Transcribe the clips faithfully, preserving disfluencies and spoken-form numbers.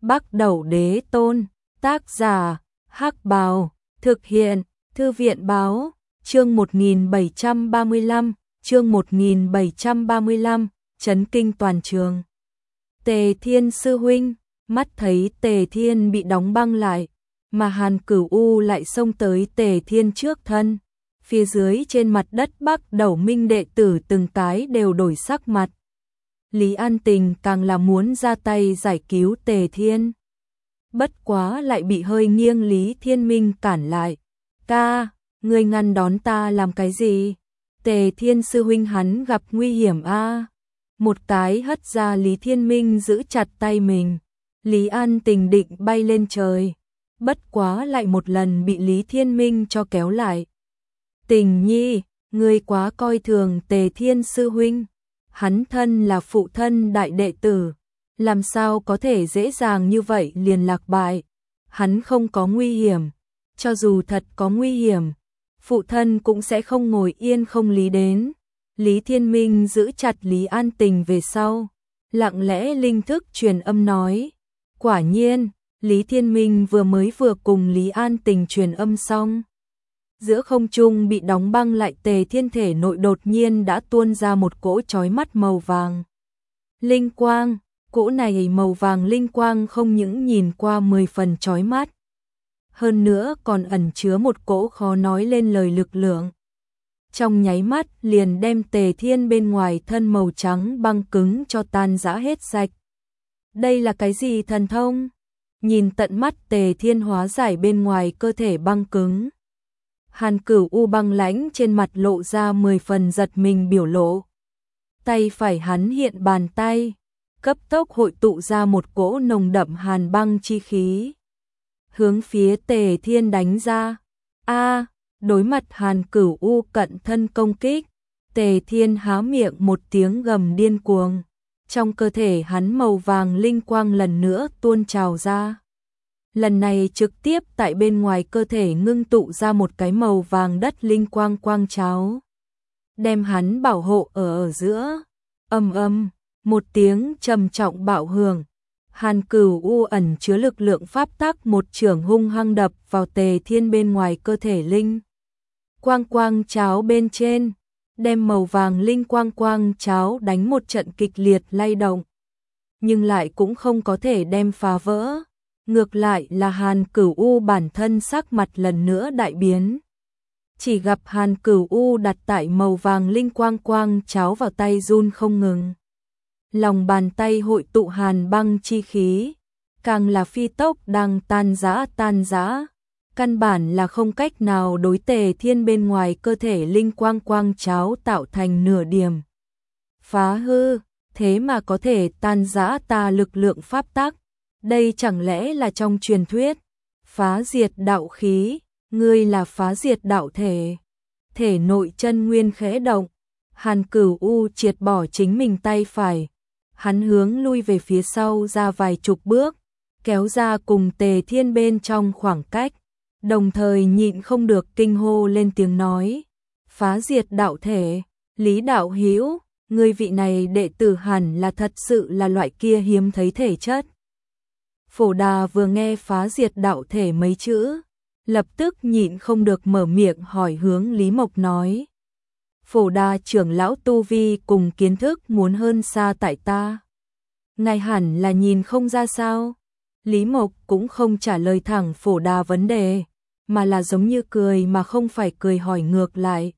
Bắc Đẩu Đế Tôn, tác giả, Hắc Bào, thực hiện, Thư viện báo, chương một nghìn bảy trăm ba mươi lăm, chương một nghìn bảy trăm ba mươi lăm, chấn kinh toàn trường. Tề Thiên sư huynh, mắt thấy Tề Thiên bị đóng băng lại, mà Hàn Cửu U lại xông tới Tề Thiên trước thân. Phía dưới trên mặt đất Bắc Đẩu Minh đệ tử từng cái đều đổi sắc mặt. Lý An Tình càng là muốn ra tay giải cứu Tề Thiên. Bất quá lại bị hơi nghiêng Lý Thiên Minh cản lại. Ca, ngươi ngăn đón ta làm cái gì? Tề Thiên sư huynh hắn gặp nguy hiểm a. Một cái hất ra Lý Thiên Minh giữ chặt tay mình. Lý An Tình định bay lên trời. Bất quá lại một lần bị Lý Thiên Minh cho kéo lại. Tình nhi, ngươi quá coi thường Tề Thiên sư huynh. Hắn thân là phụ thân đại đệ tử, làm sao có thể dễ dàng như vậy liền lạc bại. Hắn không có nguy hiểm, cho dù thật có nguy hiểm, phụ thân cũng sẽ không ngồi yên không lý đến. Lý Thiên Minh giữ chặt Lý An Tình về sau, lặng lẽ linh thức truyền âm nói. Quả nhiên, Lý Thiên Minh vừa mới vừa cùng Lý An Tình truyền âm xong. Giữa không trung bị đóng băng lại Tề Thiên thể nội đột nhiên đã tuôn ra một cỗ chói mắt màu vàng. Linh quang, cỗ này màu vàng linh quang không những nhìn qua mười phần chói mắt. Hơn nữa còn ẩn chứa một cỗ khó nói lên lời lực lượng. Trong nháy mắt liền đem Tề Thiên bên ngoài thân màu trắng băng cứng cho tan rã hết sạch. Đây là cái gì thần thông? Nhìn tận mắt Tề Thiên hóa giải bên ngoài cơ thể băng cứng. Hàn Cửu U băng lãnh trên mặt lộ ra mười phần giật mình biểu lộ. Tay phải hắn hiện bàn tay, cấp tốc hội tụ ra một cỗ nồng đậm hàn băng chi khí. Hướng phía Tề Thiên đánh ra. A, đối mặt Hàn Cửu U cận thân công kích, Tề Thiên há miệng một tiếng gầm điên cuồng. Trong cơ thể hắn màu vàng linh quang lần nữa tuôn trào ra. Lần này trực tiếp tại bên ngoài cơ thể ngưng tụ ra một cái màu vàng đất linh quang quang cháo. Đem hắn bảo hộ ở ở giữa. Âm âm, một tiếng trầm trọng bạo hưởng. Hàn Cửu U ẩn chứa lực lượng pháp tắc một chưởng hung hăng đập vào Tề Thiên bên ngoài cơ thể linh. Quang quang cháo bên trên, đem màu vàng linh quang quang cháo đánh một trận kịch liệt lay động. Nhưng lại cũng không có thể đem phá vỡ. Ngược lại là Hàn Cửu U bản thân sắc mặt lần nữa đại biến. Chỉ gặp Hàn Cửu U đặt tại màu vàng linh quang quang cháo vào tay run không ngừng. Lòng bàn tay hội tụ hàn băng chi khí, càng là phi tốc đang tan rã tan rã. Căn bản là không cách nào đối Tề Thiên bên ngoài cơ thể linh quang quang cháo tạo thành nửa điểm phá hư, thế mà có thể tan rã ta lực lượng pháp tắc. Đây chẳng lẽ là trong truyền thuyết phá diệt đạo khí, ngươi là phá diệt đạo thể. Thể nội chân nguyên khẽ động, Hàn Cửu U triệt bỏ chính mình tay phải, hắn hướng lui về phía sau ra vài chục bước, kéo ra cùng Tề Thiên bên trong khoảng cách, đồng thời nhịn không được kinh hô lên tiếng nói. Phá diệt đạo thể, Lý đạo hữu, ngươi vị này đệ tử hẳn là thật sự là loại kia hiếm thấy thể chất. Phổ Đà vừa nghe phá diệt đạo thể mấy chữ, lập tức nhịn không được mở miệng hỏi hướng Lý Mộc nói. Phổ Đà trưởng lão tu vi cùng kiến thức muốn hơn xa tại ta. Ngài hẳn là nhìn không ra sao? Lý Mộc cũng không trả lời thẳng Phổ Đà vấn đề, mà là giống như cười mà không phải cười hỏi ngược lại.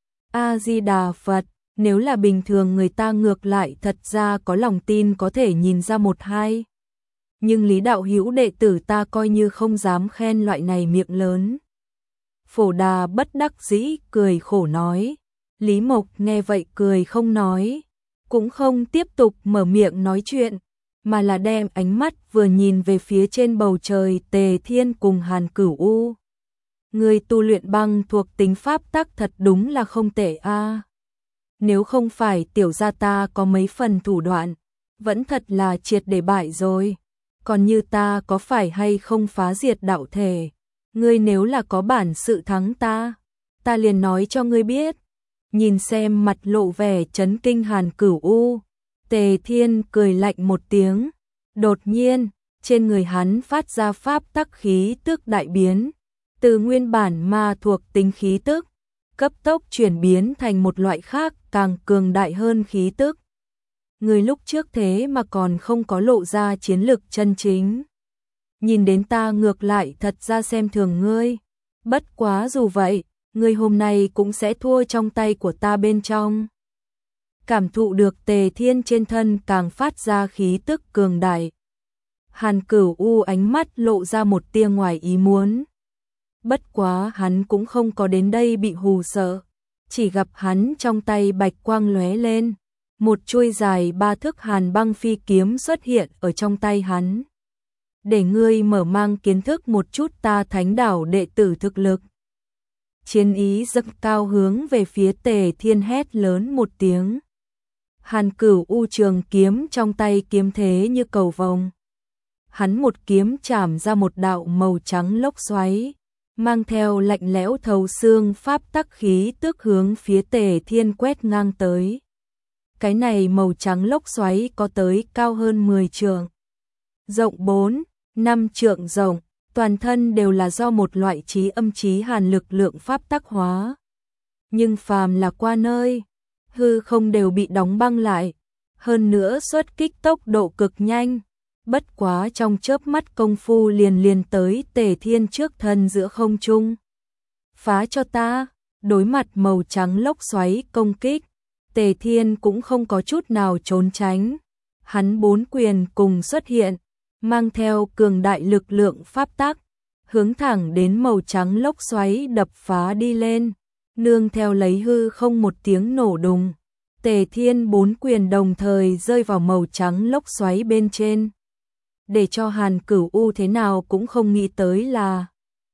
A-di-đà Phật, nếu là bình thường người ta ngược lại thật ra có lòng tin có thể nhìn ra một hai. Nhưng Lý đạo hữu đệ tử ta coi như không dám khen loại này miệng lớn. Phổ Đà bất đắc dĩ cười khổ nói. Lý Mộc nghe vậy cười không nói, cũng không tiếp tục mở miệng nói chuyện, mà là đem ánh mắt vừa nhìn về phía trên bầu trời Tề Thiên cùng Hàn Cửu U. Người tu luyện băng thuộc tính pháp tắc thật đúng là không tệ a. Nếu không phải tiểu gia ta có mấy phần thủ đoạn, vẫn thật là triệt để bại rồi. Còn như ta có phải hay không phá diệt đạo thể, ngươi nếu là có bản sự thắng ta, ta liền nói cho ngươi biết. Nhìn xem mặt lộ vẻ chấn kinh Hàn Cửu U, Tề Thiên cười lạnh một tiếng, đột nhiên, trên người hắn phát ra pháp tắc khí tức đại biến, từ nguyên bản ma thuộc tính khí tức, cấp tốc chuyển biến thành một loại khác càng cường đại hơn khí tức. Người lúc trước thế mà còn không có lộ ra chiến lực chân chính. Nhìn đến ta ngược lại thật ra xem thường ngươi. Bất quá dù vậy, ngươi hôm nay cũng sẽ thua trong tay của ta bên trong. Cảm thụ được Tề Thiên trên thân càng phát ra khí tức cường đại. Hàn Cửu U ánh mắt lộ ra một tia ngoài ý muốn. Bất quá hắn cũng không có đến đây bị hù sợ, chỉ gặp hắn trong tay bạch quang lóe lên, một chuôi dài ba thước hàn băng phi kiếm xuất hiện ở trong tay hắn. Để ngươi mở mang kiến thức một chút ta Thánh Đảo đệ tử thực lực. Chiến ý dâng cao hướng về phía Tề Thiên hét lớn một tiếng. Hàn Cửu U trường kiếm trong tay kiếm thế như cầu vồng. Hắn một kiếm chảm ra một đạo màu trắng lốc xoáy, mang theo lạnh lẽo thấu xương pháp tắc khí tức hướng phía Tề Thiên quét ngang tới. Cái này màu trắng lốc xoáy có tới cao hơn mười trượng, rộng bốn, năm trượng rộng, toàn thân đều là do một loại chí âm chí hàn lực lượng pháp tắc hóa. Nhưng phàm là qua nơi, hư không đều bị đóng băng lại, hơn nữa xuất kích tốc độ cực nhanh. Bất quá trong chớp mắt công phu liền liền tới Tề Thiên trước thân giữa không trung. Phá cho ta, đối mặt màu trắng lốc xoáy công kích, Tề Thiên cũng không có chút nào trốn tránh. Hắn bốn quyền cùng xuất hiện, mang theo cường đại lực lượng pháp tắc, hướng thẳng đến màu trắng lốc xoáy đập phá đi lên, nương theo lấy hư không một tiếng nổ đùng. Tề Thiên bốn quyền đồng thời rơi vào màu trắng lốc xoáy bên trên. Để cho Hàn Cửu U thế nào cũng không nghĩ tới là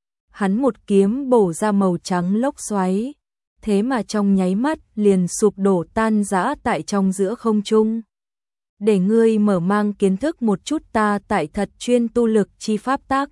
hắn một kiếm bổ ra màu trắng lốc xoáy, thế mà trong nháy mắt liền sụp đổ tan rã tại trong giữa không trung. Để ngươi mở mang kiến thức một chút ta tại thật chuyên tu lực chi pháp tác.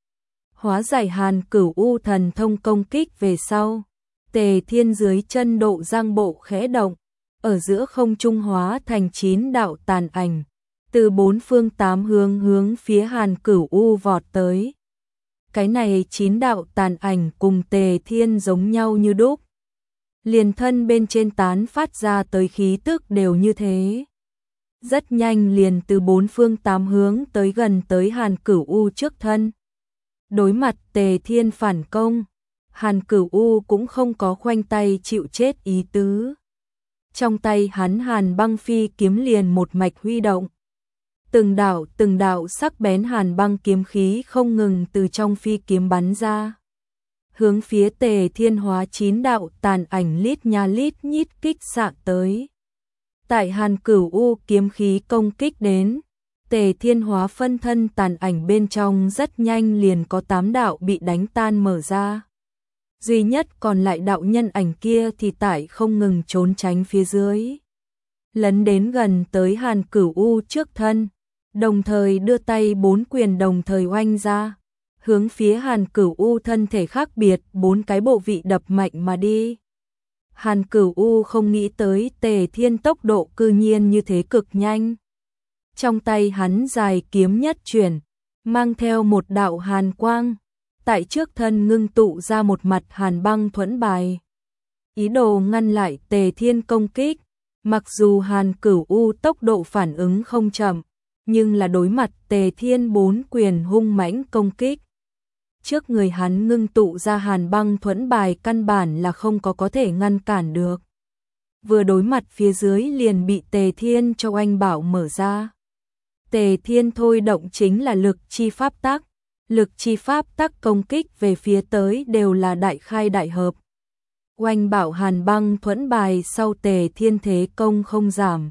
Hóa giải Hàn Cửu U thần thông công kích về sau, Tề Thiên dưới chân độ giang bộ khẽ động, ở giữa không trung hóa thành chín đạo tàn ảnh, từ bốn phương tám hướng hướng phía Hàn Cửu U vọt tới. Cái này chín đạo tàn ảnh cùng Tề Thiên giống nhau như đúc. Liền thân bên trên tán phát ra tới khí tức đều như thế. Rất nhanh liền từ bốn phương tám hướng tới gần tới Hàn Cửu U trước thân. Đối mặt Tề Thiên phản công, Hàn Cửu U cũng không có khoanh tay chịu chết ý tứ. Trong tay hắn hàn băng phi kiếm liền một mạch huy động. Từng đạo từng đạo sắc bén hàn băng kiếm khí không ngừng từ trong phi kiếm bắn ra. Hướng phía Tề Thiên hóa chín đạo tàn ảnh lít nha lít nhít kích xạ tới. Tại Hàn Cửu U kiếm khí công kích đến, Tề Thiên hóa phân thân tàn ảnh bên trong rất nhanh liền có tám đạo bị đánh tan mở ra. Duy nhất còn lại đạo nhân ảnh kia thì tại không ngừng trốn tránh phía dưới. Lấn đến gần tới Hàn Cửu U trước thân, đồng thời đưa tay bốn quyền đồng thời oanh ra, hướng phía Hàn Cửu U thân thể khác biệt bốn cái bộ vị đập mạnh mà đi. Hàn Cửu U không nghĩ tới Tề Thiên tốc độ cư nhiên như thế cực nhanh. Trong tay hắn dài kiếm nhất chuyển, mang theo một đạo hàn quang, tại trước thân ngưng tụ ra một mặt hàn băng thuẫn bài. Ý đồ ngăn lại Tề Thiên công kích, mặc dù Hàn Cửu U tốc độ phản ứng không chậm, nhưng là đối mặt Tề Thiên bốn quyền hung mãnh công kích. Trước người hắn ngưng tụ ra hàn băng thuẫn bài căn bản là không có có thể ngăn cản được. Vừa đối mặt phía dưới liền bị Tề Thiên cho oanh bảo mở ra. Tề Thiên thôi động chính là lực chi pháp tắc. Lực chi pháp tắc công kích về phía tới đều là đại khai đại hợp. Oanh bảo hàn băng thuẫn bài sau Tề Thiên thế công không giảm.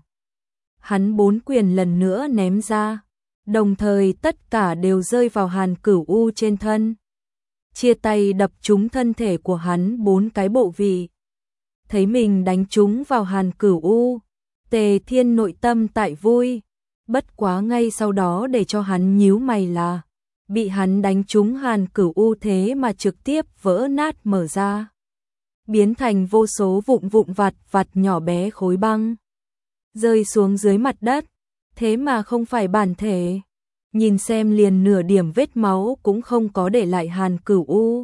Hắn bốn quyền lần nữa ném ra, đồng thời tất cả đều rơi vào Hàn Cửu U trên thân. Chia tay đập trúng thân thể của hắn bốn cái bộ vị. Thấy mình đánh trúng vào Hàn Cửu U, Tề Thiên nội tâm tại vui. Bất quá ngay sau đó để cho hắn nhíu mày là bị hắn đánh trúng Hàn Cửu U thế mà trực tiếp vỡ nát mở ra, biến thành vô số vụn vụn vặt vặt nhỏ bé khối băng, rơi xuống dưới mặt đất, thế mà không phải bản thể. nhìn xem liền nửa điểm vết máu cũng không có để lại Hàn Cửu U.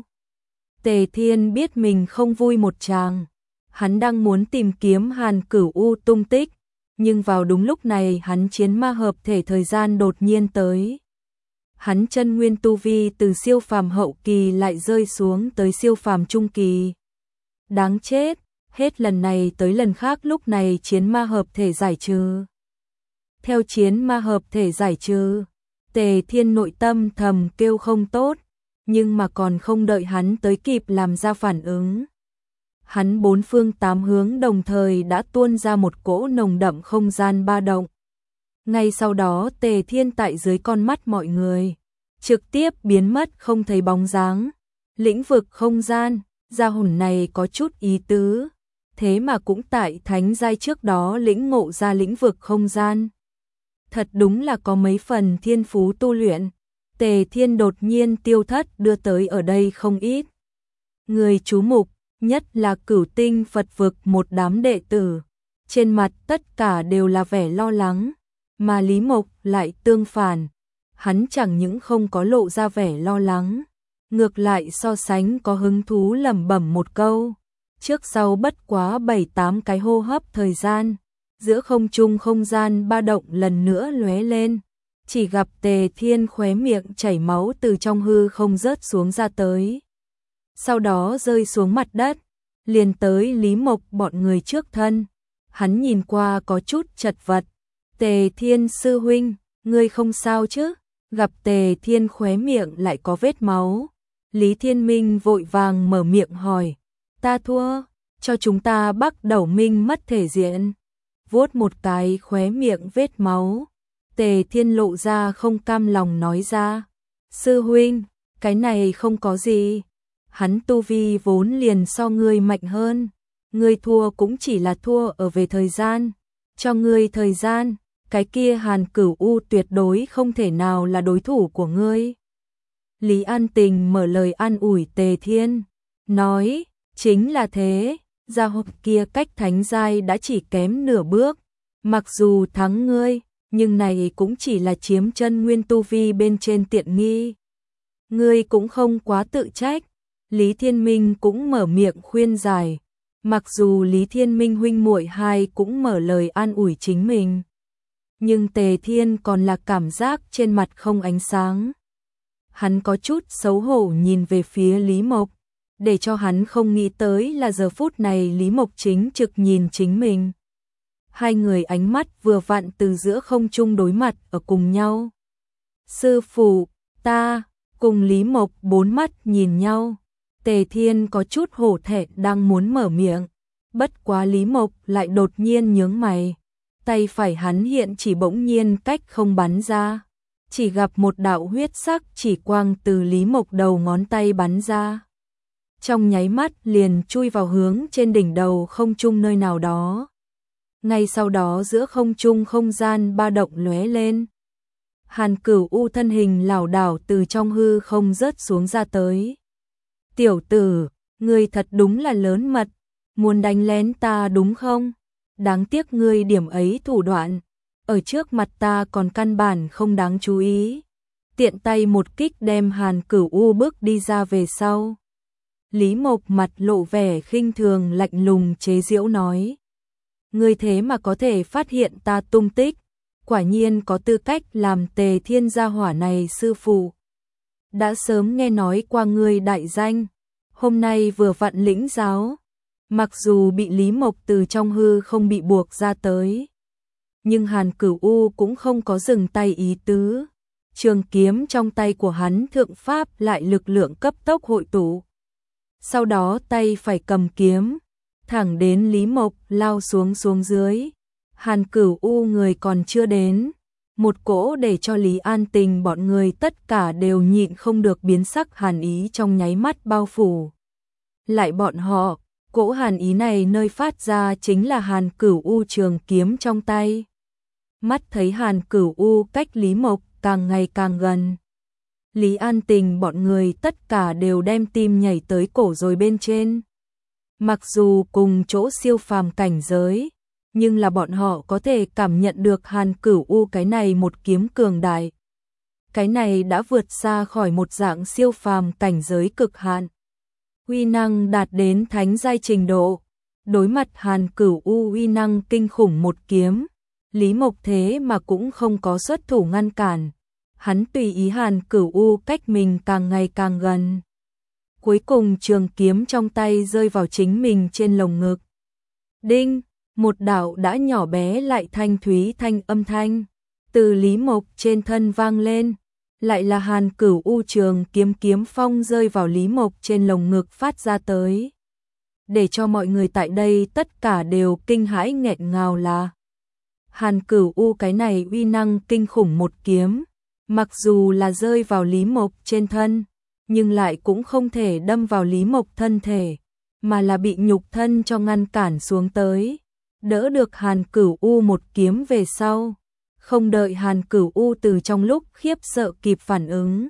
Tề Thiên biết mình không vui một tràng, hắn đang muốn tìm kiếm Hàn Cửu U tung tích, nhưng vào đúng lúc này hắn chiến ma hợp thể thời gian đột nhiên tới. Hắn chân nguyên tu vi từ siêu phàm hậu kỳ lại rơi xuống tới siêu phàm trung kỳ. Đáng chết, hết lần này tới lần khác lúc này chiến ma hợp thể giải trừ. Theo chiến ma hợp thể giải trừ, Tề Thiên nội tâm thầm kêu không tốt, nhưng mà còn không đợi hắn tới kịp làm ra phản ứng. Hắn bốn phương tám hướng đồng thời đã tuôn ra một cỗ nồng đậm không gian ba động. Ngay sau đó Tề Thiên tại dưới con mắt mọi người, trực tiếp biến mất không thấy bóng dáng. Lĩnh vực không gian, gia hồn này có chút ý tứ, thế mà cũng tại thánh giai trước đó lĩnh ngộ ra lĩnh vực không gian. Thật đúng là có mấy phần thiên phú tu luyện. Tề Thiên đột nhiên tiêu thất đưa tới ở đây không ít người chú mục, nhất là Cửu Tinh Phật vực một đám đệ tử. Trên mặt tất cả đều là vẻ lo lắng, mà Lý Mộc lại tương phản. Hắn chẳng những không có lộ ra vẻ lo lắng, ngược lại so sánh có hứng thú lẩm bẩm một câu. Trước sau bất quá bảy tám cái hô hấp thời gian, giữa không trung không gian ba động lần nữa lóe lên, chỉ gặp Tề Thiên khóe miệng chảy máu từ trong hư không rớt xuống ra tới. Sau đó rơi xuống mặt đất, liền tới Lý Mộc bọn người trước thân. Hắn nhìn qua có chút chật vật. Tề Thiên sư huynh, ngươi không sao chứ? Gặp Tề Thiên khóe miệng lại có vết máu, Lý Thiên Minh vội vàng mở miệng hỏi. Ta thua, cho chúng ta Bắc Đầu Minh mất thể diện. Vuốt một cái khóe miệng vết máu, Tề Thiên lộ ra không cam lòng nói ra. Sư huynh, cái này không có gì. Hắn tu vi vốn liền so ngươi mạnh hơn. Ngươi thua cũng chỉ là thua ở về thời gian. Cho ngươi thời gian, cái kia Hàn Cửu U tuyệt đối không thể nào là đối thủ của ngươi. Lý An Tình mở lời an ủi Tề Thiên, nói, chính là thế, gia hộp kia cách thánh giai đã chỉ kém nửa bước. Mặc dù thắng ngươi, nhưng này cũng chỉ là chiếm chân nguyên tu vi bên trên tiện nghi. Ngươi cũng không quá tự trách. Lý Thiên Minh cũng mở miệng khuyên giải. Mặc dù Lý Thiên Minh huynh muội hai cũng mở lời an ủi chính mình, nhưng Tề Thiên còn là cảm giác trên mặt không ánh sáng. Hắn có chút xấu hổ nhìn về phía Lý Mộc, để cho hắn không nghĩ tới là giờ phút này Lý Mộc chính trực nhìn chính mình. Hai người ánh mắt vừa vặn từ giữa không trung đối mặt ở cùng nhau. Sư phụ, ta, cùng Lý Mộc bốn mắt nhìn nhau. Tề Thiên có chút hổ thẹn đang muốn mở miệng, bất quá Lý Mộc lại đột nhiên nhướng mày. Tay phải hắn hiện chỉ bỗng nhiên cách không bắn ra, chỉ gặp một đạo huyết sắc chỉ quang từ Lý Mộc đầu ngón tay bắn ra. Trong nháy mắt liền chui vào hướng trên đỉnh đầu không trung nơi nào đó. Ngay sau đó giữa không trung không gian ba động lóe lên. Hàn Cửu U thân hình lảo đảo từ trong hư không rớt xuống ra tới. Tiểu tử, ngươi thật đúng là lớn mật, muốn đánh lén ta đúng không? Đáng tiếc ngươi điểm ấy thủ đoạn, ở trước mặt ta còn căn bản không đáng chú ý. Tiện tay một kích đem Hàn Cửu U bước đi ra về sau. Lý Mộc mặt lộ vẻ khinh thường lạnh lùng chế giễu nói. Ngươi thế mà có thể phát hiện ta tung tích, quả nhiên có tư cách làm Tề Thiên gia hỏa này sư phụ. Đã sớm nghe nói qua ngươi đại danh, hôm nay vừa vặn lĩnh giáo. Mặc dù bị Lý Mộc từ trong hư không bị buộc ra tới, nhưng Hàn Cửu U cũng không có dừng tay ý tứ. Trường kiếm trong tay của hắn thượng pháp lại lực lượng cấp tốc hội tụ. Sau đó tay phải cầm kiếm, thẳng đến Lý Mộc lao xuống xuống dưới. Hàn Cửu U người còn chưa đến, một cỗ để cho Lý An Tình bọn người tất cả đều nhịn không được biến sắc hàn ý trong nháy mắt bao phủ. Lại bọn họ, cỗ hàn ý này nơi phát ra chính là Hàn Cửu U trường kiếm trong tay. Mắt thấy Hàn Cửu U cách Lý Mộc càng ngày càng gần. Lý An Tình bọn người tất cả đều đem tim nhảy tới cổ rồi bên trên. Mặc dù cùng chỗ siêu phàm cảnh giới, nhưng là bọn họ có thể cảm nhận được Hàn Cửu U cái này một kiếm cường đại. cái này đã vượt xa khỏi một dạng siêu phàm cảnh giới cực hạn. Uy năng đạt đến thánh giai trình độ, đối mặt Hàn Cửu U uy năng kinh khủng một kiếm, Lý Mộc thế mà cũng không có xuất thủ ngăn cản, hắn tùy ý Hàn Cửu U cách mình càng ngày càng gần. Cuối cùng trường kiếm trong tay rơi vào chính mình trên lồng ngực. Đinh, một đạo đã nhỏ bé lại thanh thúy thanh âm thanh từ Lý Mộc trên thân vang lên, lại là Hàn Cửu U trường kiếm kiếm phong rơi vào Lý Mộc trên lồng ngực phát ra tới. Để cho mọi người tại đây tất cả đều kinh hãi nghẹn ngào là Hàn Cửu U cái này uy năng kinh khủng một kiếm, mặc dù là rơi vào Lý Mộc trên thân, nhưng lại cũng không thể đâm vào Lý Mộc thân thể, mà là bị nhục thân cho ngăn cản xuống tới, đỡ được Hàn Cửu U một kiếm về sau. Không đợi Hàn Cửu U từ trong lúc khiếp sợ kịp phản ứng,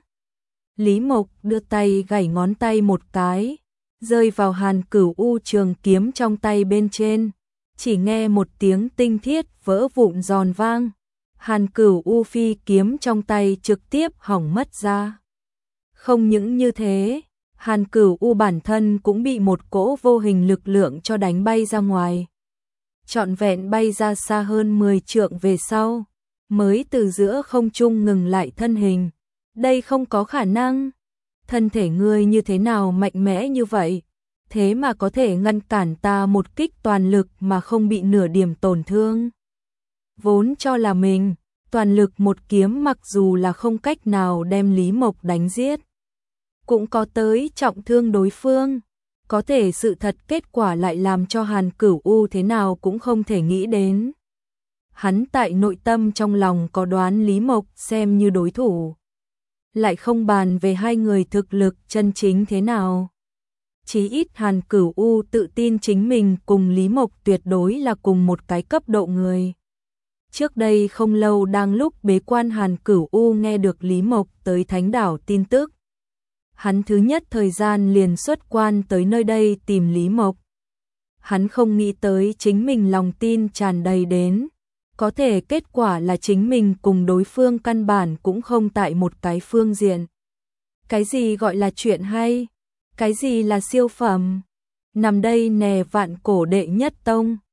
Lý Mộc đưa tay gảy ngón tay một cái, rơi vào Hàn Cửu U trường kiếm trong tay bên trên, chỉ nghe một tiếng tinh thiết vỡ vụn giòn vang, Hàn Cửu U phi kiếm trong tay trực tiếp hỏng mất ra. Không những như thế, Hàn Cửu U bản thân cũng bị một cỗ vô hình lực lượng cho đánh bay ra ngoài. Trọn vẹn bay ra xa hơn mười trượng về sau, mới từ giữa không trung ngừng lại thân hình. Đây không có khả năng. Thân thể ngươi như thế nào mạnh mẽ như vậy? Thế mà có thể ngăn cản ta một kích toàn lực mà không bị nửa điểm tổn thương. Vốn cho là mình, toàn lực một kiếm mặc dù là không cách nào đem Lý Mộc đánh giết, cũng có tới trọng thương đối phương. Có thể sự thật kết quả lại làm cho Hàn Cửu U thế nào cũng không thể nghĩ đến. Hắn tại nội tâm trong lòng có đoán Lý Mộc xem như đối thủ, lại không bàn về hai người thực lực chân chính thế nào. Chí ít Hàn Cửu U tự tin chính mình cùng Lý Mộc tuyệt đối là cùng một cái cấp độ người. Trước đây không lâu đang lúc bế quan Hàn Cửu U nghe được Lý Mộc tới Thánh Đảo tin tức. Hắn thứ nhất thời gian liền xuất quan tới nơi đây tìm Lý Mộc. Hắn không nghĩ tới chính mình lòng tin tràn đầy đến, có thể kết quả là chính mình cùng đối phương căn bản cũng không tại một cái phương diện. Cái gì gọi là chuyện hay? Cái gì là siêu phẩm? Nằm đây nè vạn cổ đệ nhất tông.